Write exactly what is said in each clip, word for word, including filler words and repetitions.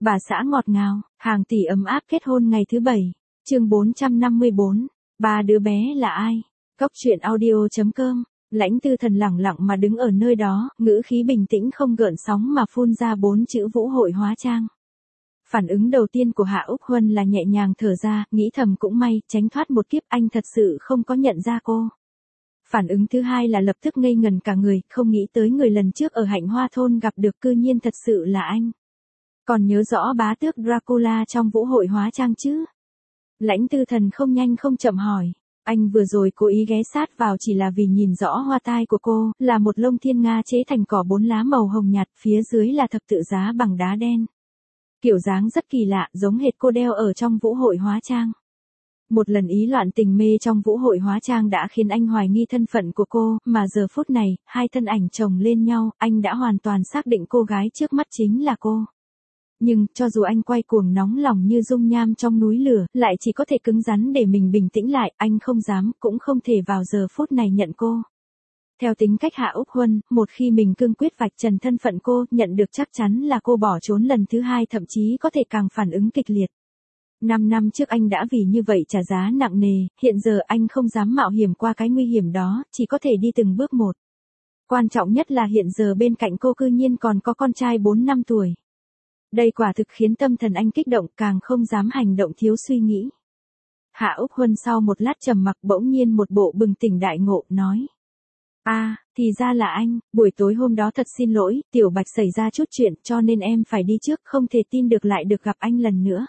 Bà xã ngọt ngào, hàng tỷ ấm áp kết hôn ngày thứ bảy. Chương bốn trăm năm mươi bốn. Ba đứa bé là ai? Cốc truyện audio chấm com. Lãnh Tư Thần lẳng lặng mà đứng ở nơi đó, ngữ khí bình tĩnh không gợn sóng mà phun ra bốn chữ Vũ Hội Hóa Trang. Phản ứng đầu tiên của Hạ Úc Huân là nhẹ nhàng thở ra, nghĩ thầm cũng may, tránh thoát một kiếp, anh thật sự không có nhận ra cô. Phản ứng thứ hai là lập tức ngây ngần cả người, không nghĩ tới người lần trước ở Hạnh Hoa Thôn gặp được cư nhiên thật sự là anh. Còn nhớ rõ bá tước Dracula trong Vũ Hội Hóa Trang chứ? Lãnh Tư Thần không nhanh không chậm hỏi. Anh vừa rồi cố ý ghé sát vào chỉ là vì nhìn rõ hoa tai của cô, là một lông thiên nga chế thành cỏ bốn lá màu hồng nhạt, phía dưới là thập tự giá bằng đá đen. Kiểu dáng rất kỳ lạ, giống hệt cô đeo ở trong Vũ Hội Hóa Trang. Một lần ý loạn tình mê trong Vũ Hội Hóa Trang đã khiến anh hoài nghi thân phận của cô, mà giờ phút này, hai thân ảnh chồng lên nhau, anh đã hoàn toàn xác định cô gái trước mắt chính là cô. Nhưng, cho dù anh quay cuồng nóng lòng như dung nham trong núi lửa, lại chỉ có thể cứng rắn để mình bình tĩnh lại, anh không dám, cũng không thể vào giờ phút này nhận cô. Theo tính cách Hạ Úc Huân, một khi mình cương quyết vạch trần thân phận cô, nhận được chắc chắn là cô bỏ trốn lần thứ hai, thậm chí có thể càng phản ứng kịch liệt. Năm năm trước anh đã vì như vậy trả giá nặng nề, hiện giờ anh không dám mạo hiểm qua cái nguy hiểm đó, chỉ có thể đi từng bước một. Quan trọng nhất là hiện giờ bên cạnh cô cư nhiên còn có con trai bốn năm tuổi. Đây quả thực khiến tâm thần anh kích động, càng không dám hành động thiếu suy nghĩ. Hạ Úc Huân sau một lát trầm mặc bỗng nhiên một bộ bừng tỉnh đại ngộ, nói. a à, thì ra là anh, buổi tối hôm đó thật xin lỗi, Tiểu Bạch xảy ra chút chuyện cho nên em phải đi trước, không thể tin được lại được gặp anh lần nữa.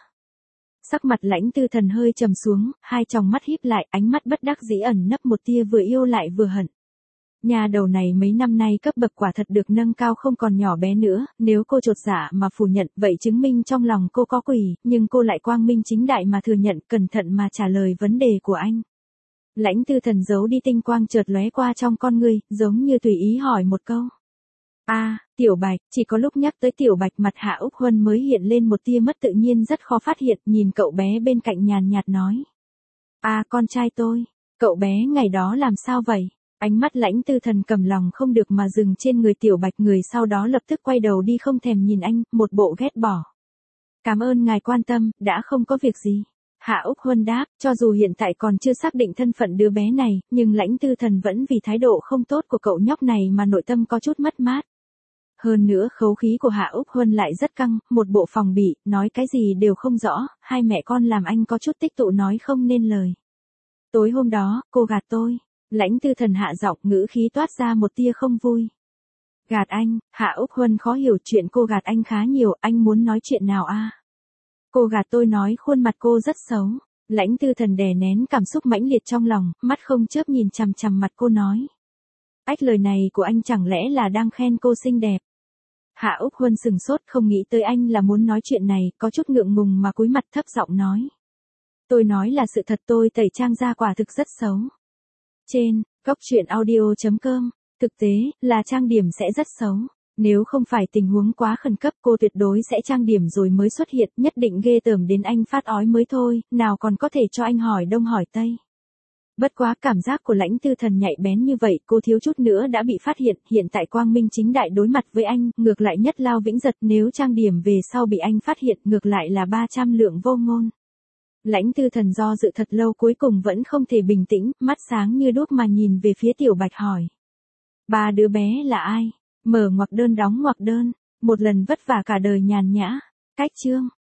Sắc mặt Lãnh Tư Thần hơi trầm xuống, hai tròng mắt híp lại, ánh mắt bất đắc dĩ ẩn nấp một tia vừa yêu lại vừa hận. Nhà đầu này mấy năm nay cấp bậc quả thật được nâng cao không còn nhỏ bé nữa, nếu cô chột dạ mà phủ nhận, vậy chứng minh trong lòng cô có quỷ, nhưng cô lại quang minh chính đại mà thừa nhận, cẩn thận mà trả lời vấn đề của anh. Lãnh Tư Thần giấu đi tinh quang chợt lóe qua trong con người, giống như tùy ý hỏi một câu. a à, Tiểu Bạch, chỉ có lúc nhắc tới Tiểu Bạch mặt Hạ Úc Huân mới hiện lên một tia mất tự nhiên rất khó phát hiện, nhìn cậu bé bên cạnh nhàn nhạt nói. a à, con trai tôi, cậu bé ngày đó làm sao vậy? Ánh mắt Lãnh Tư Thần cầm lòng không được mà dừng trên người Tiểu Bạch, người sau đó lập tức quay đầu đi không thèm nhìn anh, một bộ ghét bỏ. Cảm ơn ngài quan tâm, đã không có việc gì. Hạ Úc Huân đáp, cho dù hiện tại còn chưa xác định thân phận đứa bé này, nhưng Lãnh Tư Thần vẫn vì thái độ không tốt của cậu nhóc này mà nội tâm có chút mất mát. Hơn nữa khẩu khí của Hạ Úc Huân lại rất căng, một bộ phòng bị, nói cái gì đều không rõ, hai mẹ con làm anh có chút tích tụ nói không nên lời. Tối hôm đó, cô gạt tôi. Lãnh Tư Thần hạ giọng, ngữ khí toát ra một tia không vui. Gạt anh? Hạ Úc Huân khó hiểu, chuyện cô gạt anh khá nhiều, anh muốn nói chuyện nào a? À? Cô gạt tôi nói khuôn mặt cô rất xấu. Lãnh Tư Thần đè nén cảm xúc mãnh liệt trong lòng, mắt không chớp nhìn chằm chằm mặt cô nói. Ách, lời này của anh chẳng lẽ là đang khen cô xinh đẹp? Hạ Úc Huân sừng sốt, không nghĩ tới anh là muốn nói chuyện này, có chút ngượng ngùng mà cúi mặt thấp giọng nói. Tôi nói là sự thật, tôi tẩy trang ra quả thực rất xấu. Trên, cốc truyện audio chấm com, thực tế, là trang điểm sẽ rất xấu. Nếu không phải tình huống quá khẩn cấp cô tuyệt đối sẽ trang điểm rồi mới xuất hiện, nhất định ghê tởm đến anh phát ói mới thôi, nào còn có thể cho anh hỏi đông hỏi tây. Bất quá cảm giác của Lãnh Tư Thần nhạy bén như vậy, cô thiếu chút nữa đã bị phát hiện, hiện tại quang minh chính đại đối mặt với anh, ngược lại nhất lao vĩnh giật, nếu trang điểm về sau bị anh phát hiện, ngược lại là ba trăm lượng vô ngôn. Lãnh Tư Thần do dự thật lâu cuối cùng vẫn không thể bình tĩnh, mắt sáng như đuốc mà nhìn về phía Tiểu Bạch hỏi. Ba đứa bé là ai? Mở ngoặc đơn đóng ngoặc đơn, một lần vất vả cả đời nhàn nhã. Cách chương.